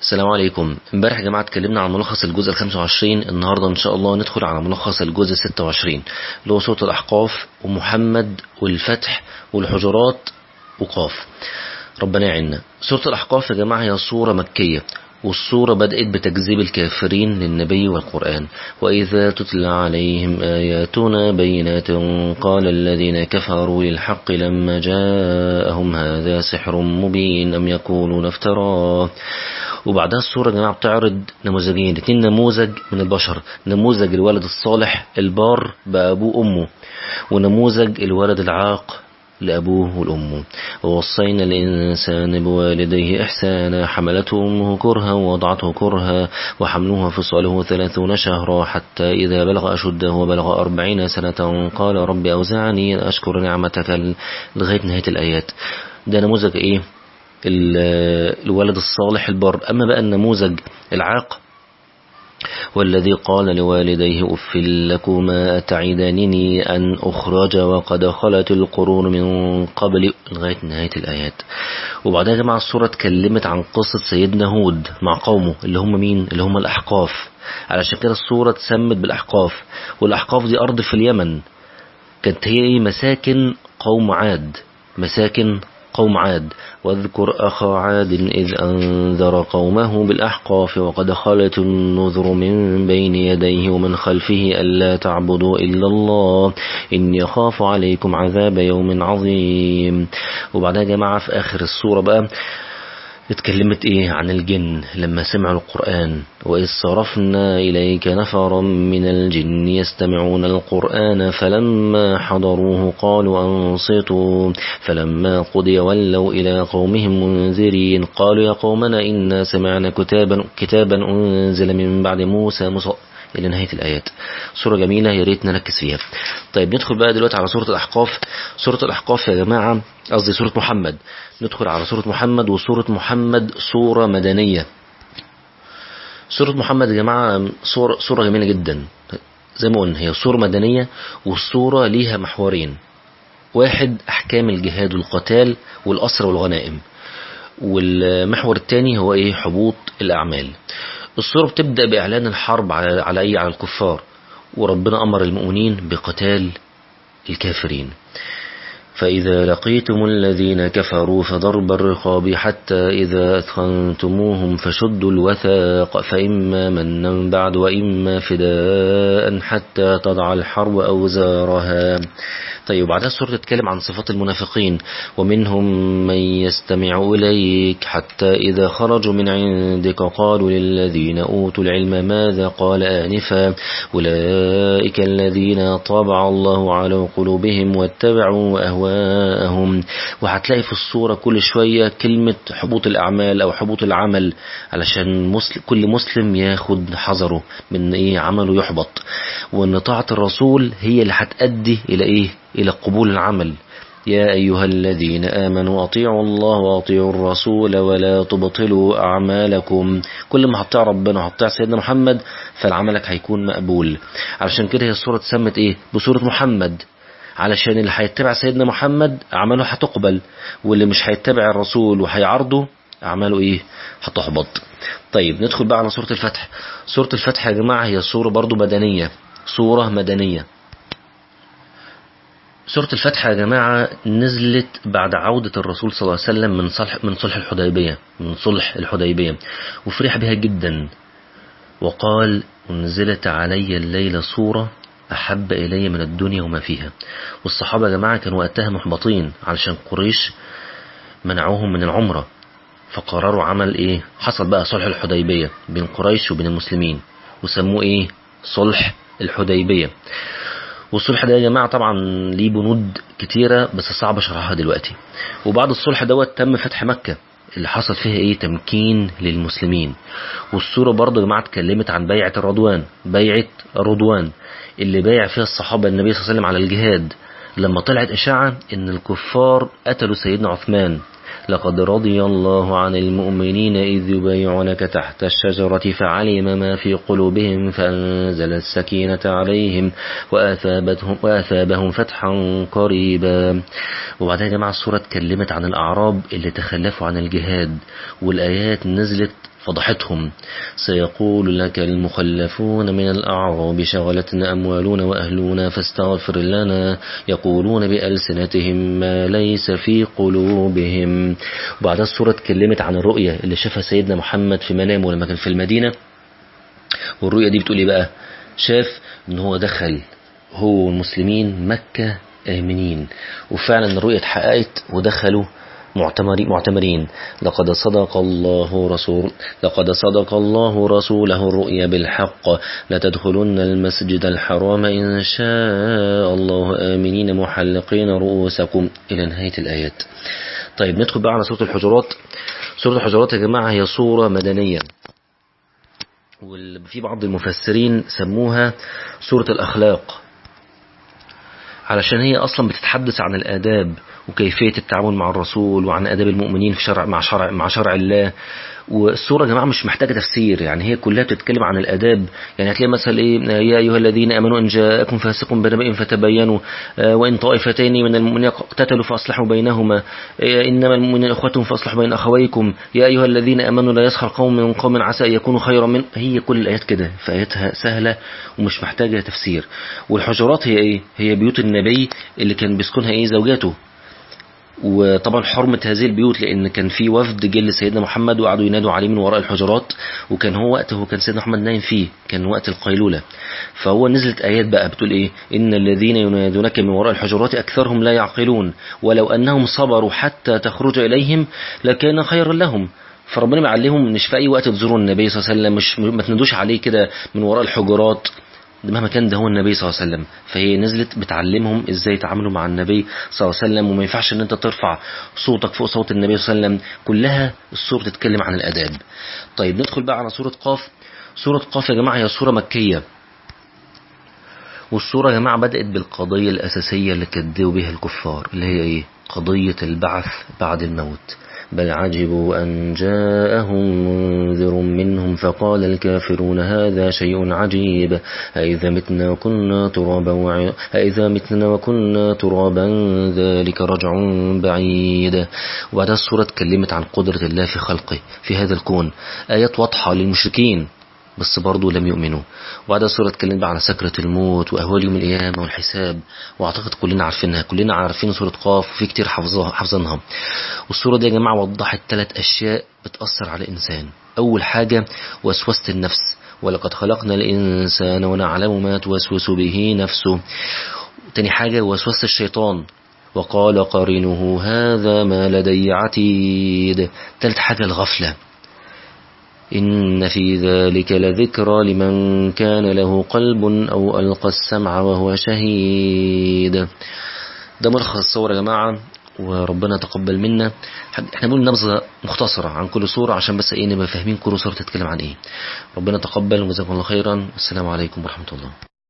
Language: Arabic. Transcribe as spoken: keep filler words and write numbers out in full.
السلام عليكم. امبارح يا جماعة اتكلمنا عن ملخص الجزء الخامس والعشرين. النهاردة ان شاء الله ندخل على ملخص الجزء الستة وعشرين اللي هو سورة الأحقاف ومحمد والفتح والحجرات وقاف. ربنا يعيننا. سورة الأحقاف يا جماعة هي سورة مكية، والسورة بدأت بتكذيب الكافرين للنبي والقرآن. وإذا تتلى عليهم آياتنا بينات قال الذين كفروا للحق لما جاءهم هذا سحر مبين أم يقولون افتراه. وبعدها السورة يا جماعة بتعرض نموذجين، اتنين نموذج من البشر، نموذج الولد الصالح البار بأبوه أمه، ونموذج الولد العاق لأبوه والأم. ووصينا الإنسان بوالديه إحسانا حملته أمه كرها ووضعته كرها وحملوها فصاله ثلاثون شهرا حتى إذا بلغ أشده وبلغ أربعين سنة قال رب أوزعني أن أشكر نعمتك لغاية نهاية الآيات. ده نموذج إيه؟ الولد الصالح البر. أما بقى النموذج العاق والذي قال لوالديه أف لكما أتعدانني أن أخرج وقد خلت القرون من قبل لغاية نهاية الآيات. وبعدها يا جماعة السورة اتكلمت عن قصة سيدنا هود مع قومه اللي هم مين؟ اللي هم الأحقاف. علشان كده السورة اتسمت بالأحقاف. والأحقاف دي أرض في اليمن، كانت هي مساكن قوم عاد، مساكن قوم عاد. واذكر أخا عاد إذ أنذر قومه بالأحقاف وقد خلت النذر من بين يديه ومن خلفه ألا تعبدوا إلا الله إني يخاف عليكم عذاب يوم عظيم. وبعدها يا جماعة في آخر السورة بقى اتكلمت ايه عن الجن لما سمعوا القرآن. وإذ صرفنا إليك نفرا من الجن يستمعون القرآن فلما حضروه قالوا أنصتوا فلما قضي ولوا إلى قومهم منذرين قالوا يا قومنا إنا سمعنا كتابا, كتابا أنزل من بعد موسى مص... إلى نهاية الآيات. سورة جميلة يا ريت نركز فيها. طيب ندخل بقى دلوقتي على سورة الأحقاف. سورة الأحقاف يا جماعة قصدي سورة محمد. ندخل على سورة محمد. وسورة محمد سورة مدنية. سورة محمد يا جماعة سورة, سورة جميلة جدا. زي ما قلنا هي سورة مدنية، والسورة ليها محورين: واحد أحكام الجهاد والقتال والأسر والغنائم، والمحور الثاني هو إيه؟ حبوط الأعمال. السورة بتبدأ بإعلان الحرب على على أي على الكفار، وربنا أمر المؤمنين بقتال الكافرين. فإذا لقيتم الذين كفروا فضرب الرقاب حتى إذا أثخنتموهم فشدوا الوثاق فإما منا بعد وإما فداء حتى تضع الحرب أوزارها. طيب بعدها السورة تتكلم عن صفات المنافقين: ومنهم من يستمع إليك حتى إذا خرجوا من عندك قالوا للذين أوتوا العلم ماذا قال آنفا أولئك الذين طبع الله على قلوبهم واتبعوا أهواءهم. وهتلاقي في السورة كل شوية كلمة حبوط الأعمال أو حبوط العمل، علشان مسلم كل مسلم ياخد حذره من إيه عمله يحبط، وأن طاعة الرسول هي اللي هتأدي إلى إيه؟ إلى قبول العمل. يا أيها الذين آمنوا أطيعوا الله وأطيعوا الرسول ولا تبطلوا أعمالكم. كل ما هتطيع ربنا هتطيع سيدنا محمد فالعملك هيكون مقبول. علشان كده هي السورة اتسمت إيه؟ بسورة محمد، علشان اللي هيتبع سيدنا محمد أعماله هتقبل، واللي مش هيتبع الرسول وهيعرضه أعماله إيه؟ هتحبط. طيب ندخل بقى على سورة الفتح. سورة الفتح يا جماعة هي سورة برضو مدنية، سورة مدنية. سورة الفتح يا جماعة نزلت بعد عودة الرسول صلى الله عليه وسلم من صلح من صلح الحديبية من صلح الحديبية وفرح بها جدا، وقال: نزلت علي الليلة سورة أحب إلي من الدنيا وما فيها. والصحابة يا جماعة كانوا وقتها محبطين علشان قريش منعوهم من العمرة، فقرروا عمل إيه؟ حصل بقى صلح الحديبية بين قريش وبين المسلمين، وسموه إيه؟ صلح الحديبية. والصلح ده يا جماعة طبعا ليه بنود كتيرة بس صعب شرحها دلوقتي. وبعد الصلح دوت تم فتح مكة اللي حصل فيها ايه؟ تمكين للمسلمين. والسورة برضو يا جماعة اتكلمت عن بيعة الرضوان، بيعة الرضوان اللي بايع فيها الصحابة النبي صلى الله عليه وسلم على الجهاد، لما طلعت إشاعة ان الكفار قتلوا سيدنا عثمان: لقد رضي الله عن المؤمنين إذ يبايعونك تحت الشجرة فعلم ما في قلوبهم فأنزل السكينة عليهم وأثابتهم, وأثابهم فتحا قريبا. وبعدها يا جماعة السورة اتكلمت عن الأعراب اللي تخلفوا عن الجهاد، والآيات نزلت فضحتهم. سيقول لك المخلفون من الأعراب شغلتنا أموالنا وأهلنا فاستغفر لنا يقولون بألسنتهم ما ليس في قلوبهم. وبعدها السورة اتكلمت عن الرؤية اللي شافها سيدنا محمد في منامه لما كان في المدينة. والرؤية دي بتقول ايه بقى؟ شاف ان هو دخل هو والمسلمين مكة آمنين، وفعلا الرؤية اتحققت ودخلوا معتمرين. لقد صدق الله رسول لقد صدق الله رسوله الرؤيا بالحق لتدخلن المسجد الحرام إن شاء الله آمنين محلقين رؤوسكم إلى نهاية الآيات. طيب ندخل بقى على سورة الحجرات. سورة الحجرات يا جماعة هي سورة مدنية، وفي بعض المفسرين سموها سورة الأخلاق، علشان هي أصلا بتتحدث عن الآداب وكيفية التعامل مع الرسول وعن آداب المؤمنين في شرع مع شرع مع شرع الله. والسورة يا جماعة مش محتاجة تفسير، يعني هي كلها بتتكلم عن الآداب. يعني هتلاقي مثلا إيه، يا أيها الذين آمنوا إن جاءكم فاسق بنبأ فتبينوا وإن طائفتين من المؤمنين اقتتلوا فأصلحوا بينهما إنما المؤمنين إخوة فأصلحوا بين أخويكم يا أيها الذين آمنوا لا يسخر قوم من قوم عسى أن يكونوا خيرا من. هي كل الآيات كده، فآياتها سهلة ومش محتاجة تفسير. والحجرات هي إيه؟ هي بيوت النبي اللي كان بيسكنها إيه زوجاته. وطبعا حرمة هذه البيوت لأن كان في وفد جل سيدنا محمد وقعدوا ينادوا عليه من وراء الحجرات، وكان هو وقته كان سيدنا محمد نايم فيه، كان وقت القيلولة. فهو نزلت آيات بقى بتقول إيه؟ إن الذين ينادونك من وراء الحجرات أكثرهم لا يعقلون ولو أنهم صبروا حتى تخرج إليهم لكان خيرا لهم. فربنا معلمهم مش في أي وقت تزوروا النبي صلى الله عليه وسلم، مش ما تنادوش عليه كده من وراء الحجرات مهما كان ده هو النبي صلى الله عليه وسلم. فهي نزلت بتعلمهم ازاي يتعاملوا مع النبي صلى الله عليه وسلم، وما ينفعش ان انت ترفع صوتك فوق صوت النبي صلى الله عليه وسلم. كلها السورة تتكلم عن الاداب. طيب ندخل بقى على سورة قاف. سورة قاف يا جماعة هي سورة مكية، والسورة يا جماعة بدأت بالقضية الأساسية اللي كذبوا بها الكفار، اللي هي ايه؟ قضية البعث بعد الموت. بل عجبوا أن جاءهم منذر منهم فقال الكافرون هذا شيء عجيب أإذا متنا وكنا ترابا وع... أإذا متنا وكنا ترابا ذلك رجع بعيد. وبعدها السورة اتكلمت عن قدرة الله في خلقه في هذا الكون، آيات واضحة للمشركين بس برضو لم يؤمنوا. وبعد السورة اتكلمت بقى عن سكرة الموت وأهوال يوم القيامة والحساب، واعتقد كلنا عارفينها، كلنا عارفين سورة قاف وفي كتير حافظينها. والسورة دي يا جماعة وضحت ثلاث أشياء بتأثر على الإنسان. أول حاجة وسوسة النفس، ولقد خلقنا الإنسان ونعلم ما توسوس به نفسه. تاني حاجة وسوسة الشيطان، وقال قرينه هذا ما لدي عتيد. ثالث حاجة الغفلة، إن في ذلك لذكرى لمن كان له قلب أو ألقى السمع وهو شهيد. ده ملخص الصورة يا جماعة، وربنا تقبل منا. احنا بنقول نبذة مختصرة عن كل سورة عشان بس ايه نبقى فاهمين كل سورة تتكلم عن ايه. ربنا تقبل وجزاكم الله خيرا. السلام عليكم ورحمة الله.